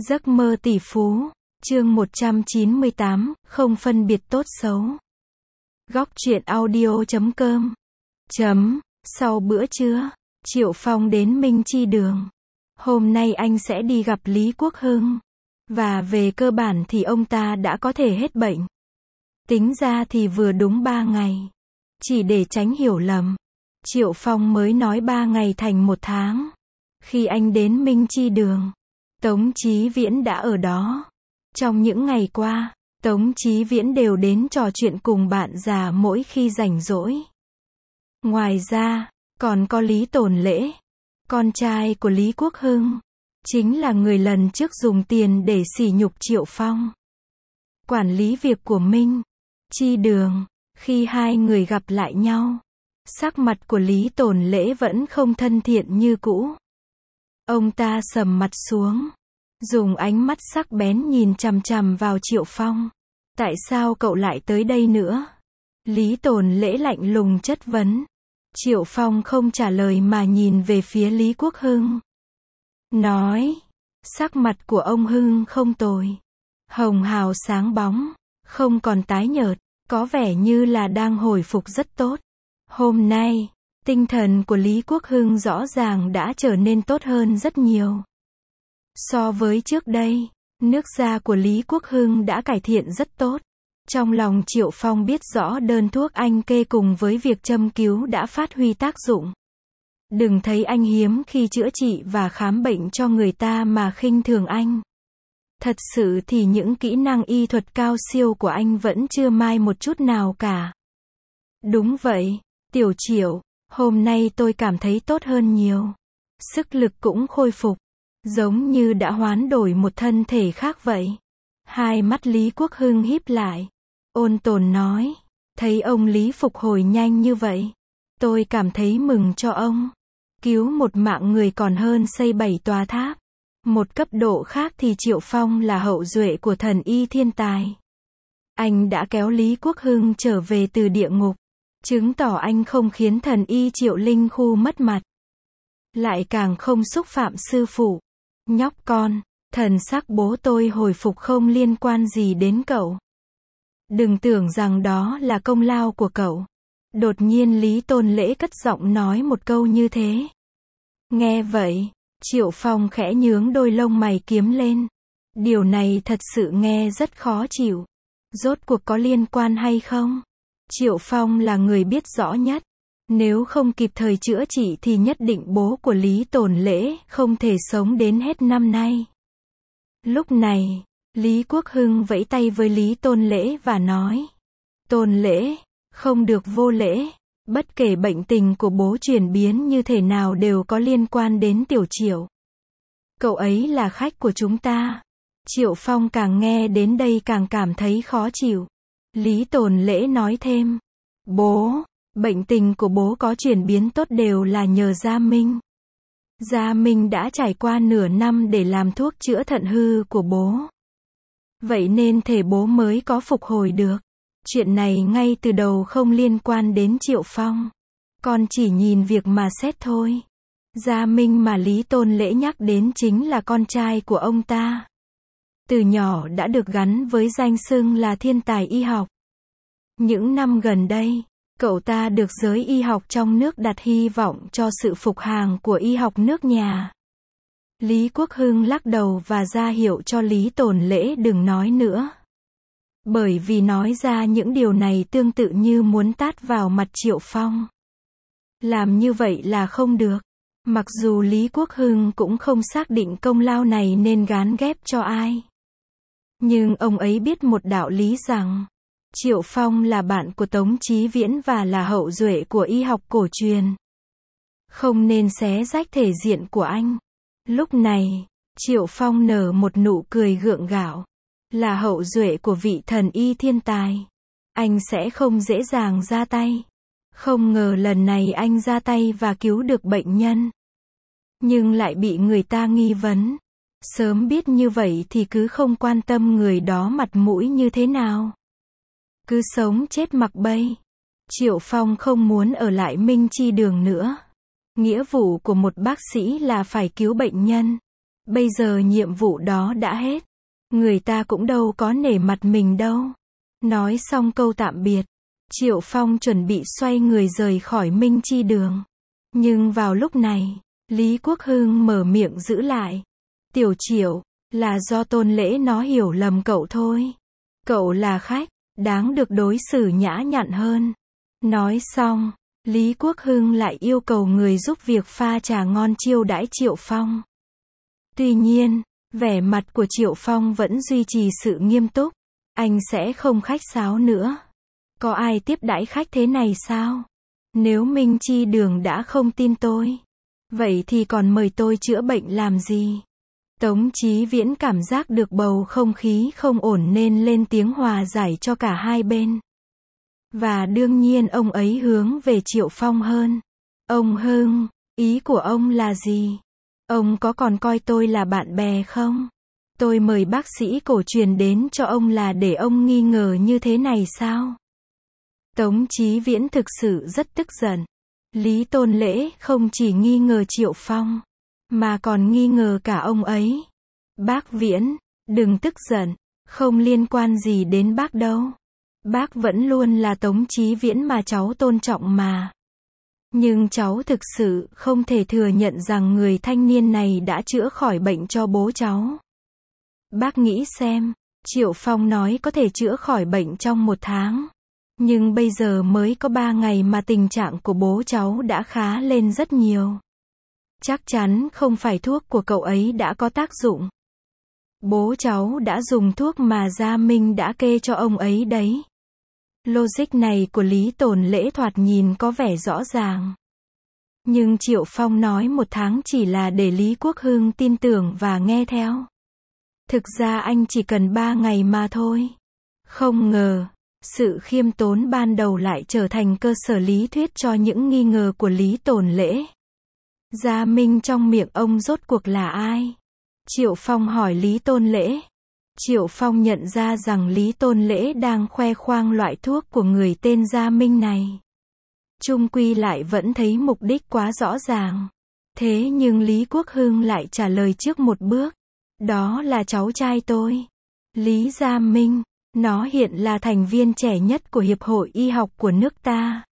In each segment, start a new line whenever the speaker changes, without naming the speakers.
Giấc mơ tỷ phú, chương 198, không phân biệt tốt xấu. Góc truyện audio.com. Sau bữa trưa, Triệu Phong đến Minh Chi Đường. Hôm nay anh sẽ đi gặp Lý Quốc Hưng. Và về cơ bản thì ông ta đã có thể hết bệnh. Tính ra thì vừa đúng 3 ngày. Chỉ để tránh hiểu lầm, Triệu Phong mới nói 3 ngày thành 1 tháng. Khi anh đến Minh Chi Đường, Tống Chí Viễn đã ở đó. Trong những ngày qua, Tống Chí Viễn đều đến trò chuyện cùng bạn già mỗi khi rảnh rỗi. Ngoài ra, còn có Lý Tồn Lễ, con trai của Lý Quốc Hưng, chính là người lần trước dùng tiền để sỉ nhục Triệu Phong. Quản lý việc của Minh Chi Đường, khi hai người gặp lại nhau, sắc mặt của Lý Tồn Lễ vẫn không thân thiện như cũ. Ông ta sầm mặt xuống, dùng ánh mắt sắc bén nhìn chằm chằm vào Triệu Phong. Tại sao cậu lại tới đây nữa? Lý Tồn Lễ lạnh lùng chất vấn. Triệu Phong không trả lời mà nhìn về phía Lý Quốc Hưng. Nói, sắc mặt của ông Hưng không tồi. Hồng hào sáng bóng, không còn tái nhợt, có vẻ như là đang hồi phục rất tốt. Hôm nay, tinh thần của Lý Quốc Hưng rõ ràng đã trở nên tốt hơn rất nhiều. So với trước đây, nước da của Lý Quốc Hưng đã cải thiện rất tốt. Trong lòng Triệu Phong biết rõ đơn thuốc anh kê cùng với việc châm cứu đã phát huy tác dụng. Đừng thấy anh hiếm khi chữa trị và khám bệnh cho người ta mà khinh thường anh. Thật sự thì những kỹ năng y thuật cao siêu của anh vẫn chưa mai một chút nào cả. Đúng vậy, Tiểu Triệu, hôm nay tôi cảm thấy tốt hơn nhiều. Sức lực cũng khôi phục, giống như đã hoán đổi một thân thể khác vậy. Hai mắt Lý Quốc Hưng híp lại, ôn tồn nói, thấy ông Lý phục hồi nhanh như vậy, tôi cảm thấy mừng cho ông. Cứu một mạng người còn hơn xây 7 tòa tháp. Một cấp độ khác thì Triệu Phong là hậu duệ của thần y thiên tài. Anh đã kéo Lý Quốc Hưng trở về từ địa ngục, chứng tỏ anh không khiến thần y Triệu Linh Khu mất mặt. Lại càng không xúc phạm sư phụ. Nhóc con, thần sắc bố tôi hồi phục không liên quan gì đến cậu. Đừng tưởng rằng đó là công lao của cậu. Đột nhiên Lý Tôn Lễ cất giọng nói một câu như thế. Nghe vậy, Triệu Phong khẽ nhướng đôi lông mày kiếm lên. Điều này thật sự nghe rất khó chịu. Rốt cuộc có liên quan hay không? Triệu Phong là người biết rõ nhất. Nếu không kịp thời chữa trị thì nhất định bố của Lý Tồn Lễ không thể sống đến hết năm nay. Lúc này, Lý Quốc Hưng vẫy tay với Lý Tôn Lễ và nói. Tôn Lễ, không được vô lễ. Bất kể bệnh tình của bố chuyển biến như thế nào đều có liên quan đến Tiểu Triệu. Cậu ấy là khách của chúng ta. Triệu Phong càng nghe đến đây càng cảm thấy khó chịu. Lý Tồn Lễ nói thêm. Bố, bệnh tình của bố có chuyển biến tốt đều là nhờ Gia Minh. Gia Minh đã trải qua nửa năm để làm thuốc chữa thận hư của bố. Vậy nên thể bố mới có phục hồi được. Chuyện này ngay từ đầu không liên quan đến Triệu Phong. Con chỉ nhìn việc mà xét thôi. Gia Minh mà Lý Tôn Lễ nhắc đến chính là con trai của ông ta. Từ nhỏ đã được gắn với danh xưng là thiên tài y học. Những năm gần đây, cậu ta được giới y học trong nước đặt hy vọng cho sự phục hàng của y học nước nhà. Lý Quốc Hưng lắc đầu và ra hiệu cho Lý Tồn Lễ đừng nói nữa. Bởi vì nói ra những điều này tương tự như muốn tát vào mặt Triệu Phong. Làm như vậy là không được. Mặc dù Lý Quốc Hưng cũng không xác định công lao này nên gán ghép cho ai. Nhưng ông ấy biết một đạo lý rằng, Triệu Phong là bạn của Tống Chí Viễn và là hậu duệ của y học cổ truyền. Không nên xé rách thể diện của anh. Lúc này, Triệu Phong nở một nụ cười gượng gạo. Là hậu duệ của vị thần y thiên tài. Anh sẽ không dễ dàng ra tay. Không ngờ lần này anh ra tay và cứu được bệnh nhân. Nhưng lại bị người ta nghi vấn. Sớm biết như vậy thì cứ không quan tâm người đó mặt mũi như thế nào. Cứ sống chết mặc bay. Triệu Phong không muốn ở lại Minh Chi Đường nữa. Nghĩa vụ của một bác sĩ là phải cứu bệnh nhân. Bây giờ nhiệm vụ đó đã hết. Người ta cũng đâu có nể mặt mình đâu. Nói xong câu tạm biệt, Triệu Phong chuẩn bị xoay người rời khỏi Minh Chi Đường. Nhưng vào lúc này, Lý Quốc Hưng mở miệng giữ lại. Tiểu Triệu, là do Tôn Lễ nó hiểu lầm cậu thôi. Cậu là khách, đáng được đối xử nhã nhặn hơn. Nói xong, Lý Quốc Hưng lại yêu cầu người giúp việc pha trà ngon chiêu đãi Triệu Phong. Tuy nhiên, vẻ mặt của Triệu Phong vẫn duy trì sự nghiêm túc. Anh sẽ không khách sáo nữa. Có ai tiếp đãi khách thế này sao? Nếu Minh Chi Đường đã không tin tôi, vậy thì còn mời tôi chữa bệnh làm gì? Tống Chí Viễn cảm giác được bầu không khí không ổn nên lên tiếng hòa giải cho cả hai bên. Và đương nhiên ông ấy hướng về Triệu Phong hơn. Ông Hưng, ý của ông là gì? Ông có còn coi tôi là bạn bè không? Tôi mời bác sĩ cổ truyền đến cho ông là để ông nghi ngờ như thế này sao? Tống Chí Viễn thực sự rất tức giận. Lý Tôn Lễ không chỉ nghi ngờ Triệu Phong, mà còn nghi ngờ cả ông ấy. Bác Viễn, đừng tức giận, không liên quan gì đến bác đâu. Bác vẫn luôn là Tống Chí Viễn mà cháu tôn trọng mà. Nhưng cháu thực sự không thể thừa nhận rằng người thanh niên này đã chữa khỏi bệnh cho bố cháu. Bác nghĩ xem, Triệu Phong nói có thể chữa khỏi bệnh trong 1 tháng. Nhưng bây giờ mới có 3 ngày mà tình trạng của bố cháu đã khá lên rất nhiều. Chắc chắn không phải thuốc của cậu ấy đã có tác dụng. Bố cháu đã dùng thuốc mà Gia Minh đã kê cho ông ấy đấy. Logic này của Lý Tồn Lễ thoạt nhìn có vẻ rõ ràng. Nhưng Triệu Phong nói 1 tháng chỉ là để Lý Quốc Hưng tin tưởng và nghe theo. Thực ra anh chỉ cần 3 ngày mà thôi. Không ngờ, sự khiêm tốn ban đầu lại trở thành cơ sở lý thuyết cho những nghi ngờ của Lý Tồn Lễ. Gia Minh trong miệng ông rốt cuộc là ai? Triệu Phong hỏi Lý Tôn Lễ. Triệu Phong nhận ra rằng Lý Tôn Lễ đang khoe khoang loại thuốc của người tên Gia Minh này. Chung quy lại vẫn thấy mục đích quá rõ ràng. Thế nhưng Lý Quốc Hưng lại trả lời trước một bước. Đó là cháu trai tôi. Lý Gia Minh. Nó hiện là thành viên trẻ nhất của Hiệp hội Y học của nước ta.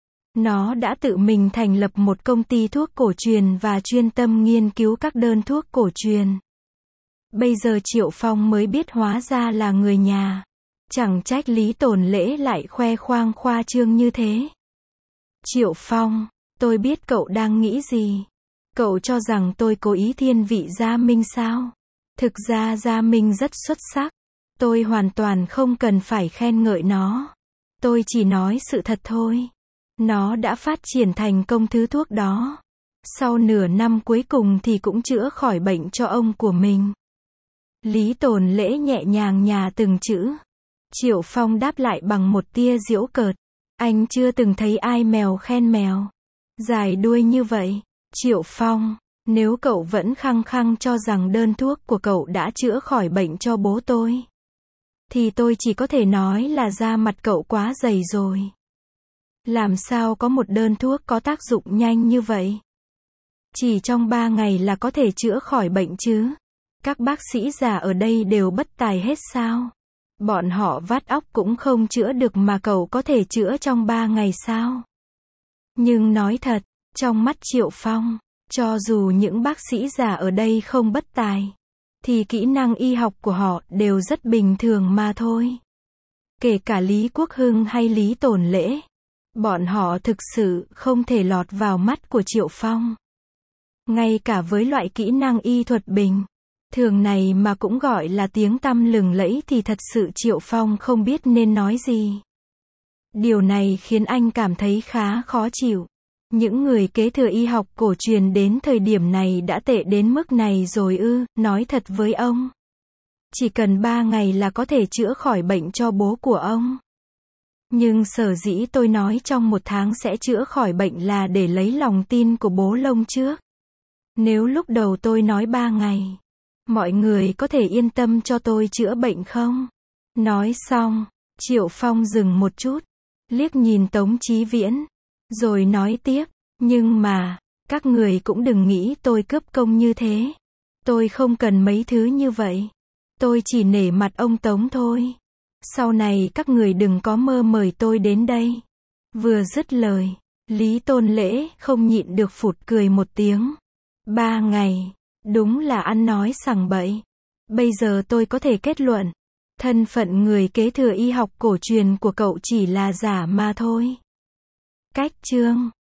Nó đã tự mình thành lập một công ty thuốc cổ truyền và chuyên tâm nghiên cứu các đơn thuốc cổ truyền. Bây giờ Triệu Phong mới biết hóa ra là người nhà. Chẳng trách Lý Tồn Lễ lại khoe khoang khoa trương như thế. Triệu Phong, tôi biết cậu đang nghĩ gì. Cậu cho rằng tôi cố ý thiên vị Gia Minh sao? Thực ra Gia Minh rất xuất sắc. Tôi hoàn toàn không cần phải khen ngợi nó. Tôi chỉ nói sự thật thôi. Nó đã phát triển thành công thứ thuốc đó. Sau nửa năm cuối cùng thì cũng chữa khỏi bệnh cho ông của mình. Lý Tồn Lễ nhẹ nhàng nhả từng chữ. Triệu Phong đáp lại bằng một tia giễu cợt. Anh chưa từng thấy ai mèo khen mèo. Dài đuôi như vậy. Triệu Phong, nếu cậu vẫn khăng khăng cho rằng đơn thuốc của cậu đã chữa khỏi bệnh cho bố tôi, thì tôi chỉ có thể nói là da mặt cậu quá dày rồi. Làm sao có một đơn thuốc có tác dụng nhanh như vậy? Chỉ trong 3 ngày là có thể chữa khỏi bệnh chứ? Các bác sĩ già ở đây đều bất tài hết sao? Bọn họ vắt óc cũng không chữa được mà cậu có thể chữa trong 3 ngày sao? Nhưng nói thật, trong mắt Triệu Phong, cho dù những bác sĩ già ở đây không bất tài, thì kỹ năng y học của họ đều rất bình thường mà thôi. Kể cả Lý Quốc Hưng hay Lý Tồn Lễ, bọn họ thực sự không thể lọt vào mắt của Triệu Phong. Ngay cả với loại kỹ năng y thuật bình thường này mà cũng gọi là tiếng tăm lừng lẫy thì thật sự Triệu Phong không biết nên nói gì. Điều này khiến anh cảm thấy khá khó chịu. Những người kế thừa y học cổ truyền đến thời điểm này đã tệ đến mức này rồi ư? Nói thật với ông, chỉ cần 3 ngày là có thể chữa khỏi bệnh cho bố của ông. Nhưng sở dĩ tôi nói trong 1 tháng sẽ chữa khỏi bệnh là để lấy lòng tin của bố Long trước. Nếu lúc đầu tôi nói 3 ngày, mọi người có thể yên tâm cho tôi chữa bệnh không? Nói xong, Triệu Phong dừng một chút, liếc nhìn Tống Chí Viễn, rồi nói tiếp, nhưng mà, các người cũng đừng nghĩ tôi cướp công như thế. Tôi không cần mấy thứ như vậy. Tôi chỉ nể mặt ông Tống thôi. Sau này các người đừng có mơ mời tôi đến đây. Vừa dứt lời, Lý Tôn Lễ không nhịn được phụt cười một tiếng. 3 ngày, đúng là ăn nói sằng bậy. Bây giờ tôi có thể kết luận, thân phận người kế thừa y học cổ truyền của cậu chỉ là giả mà thôi. Cách chương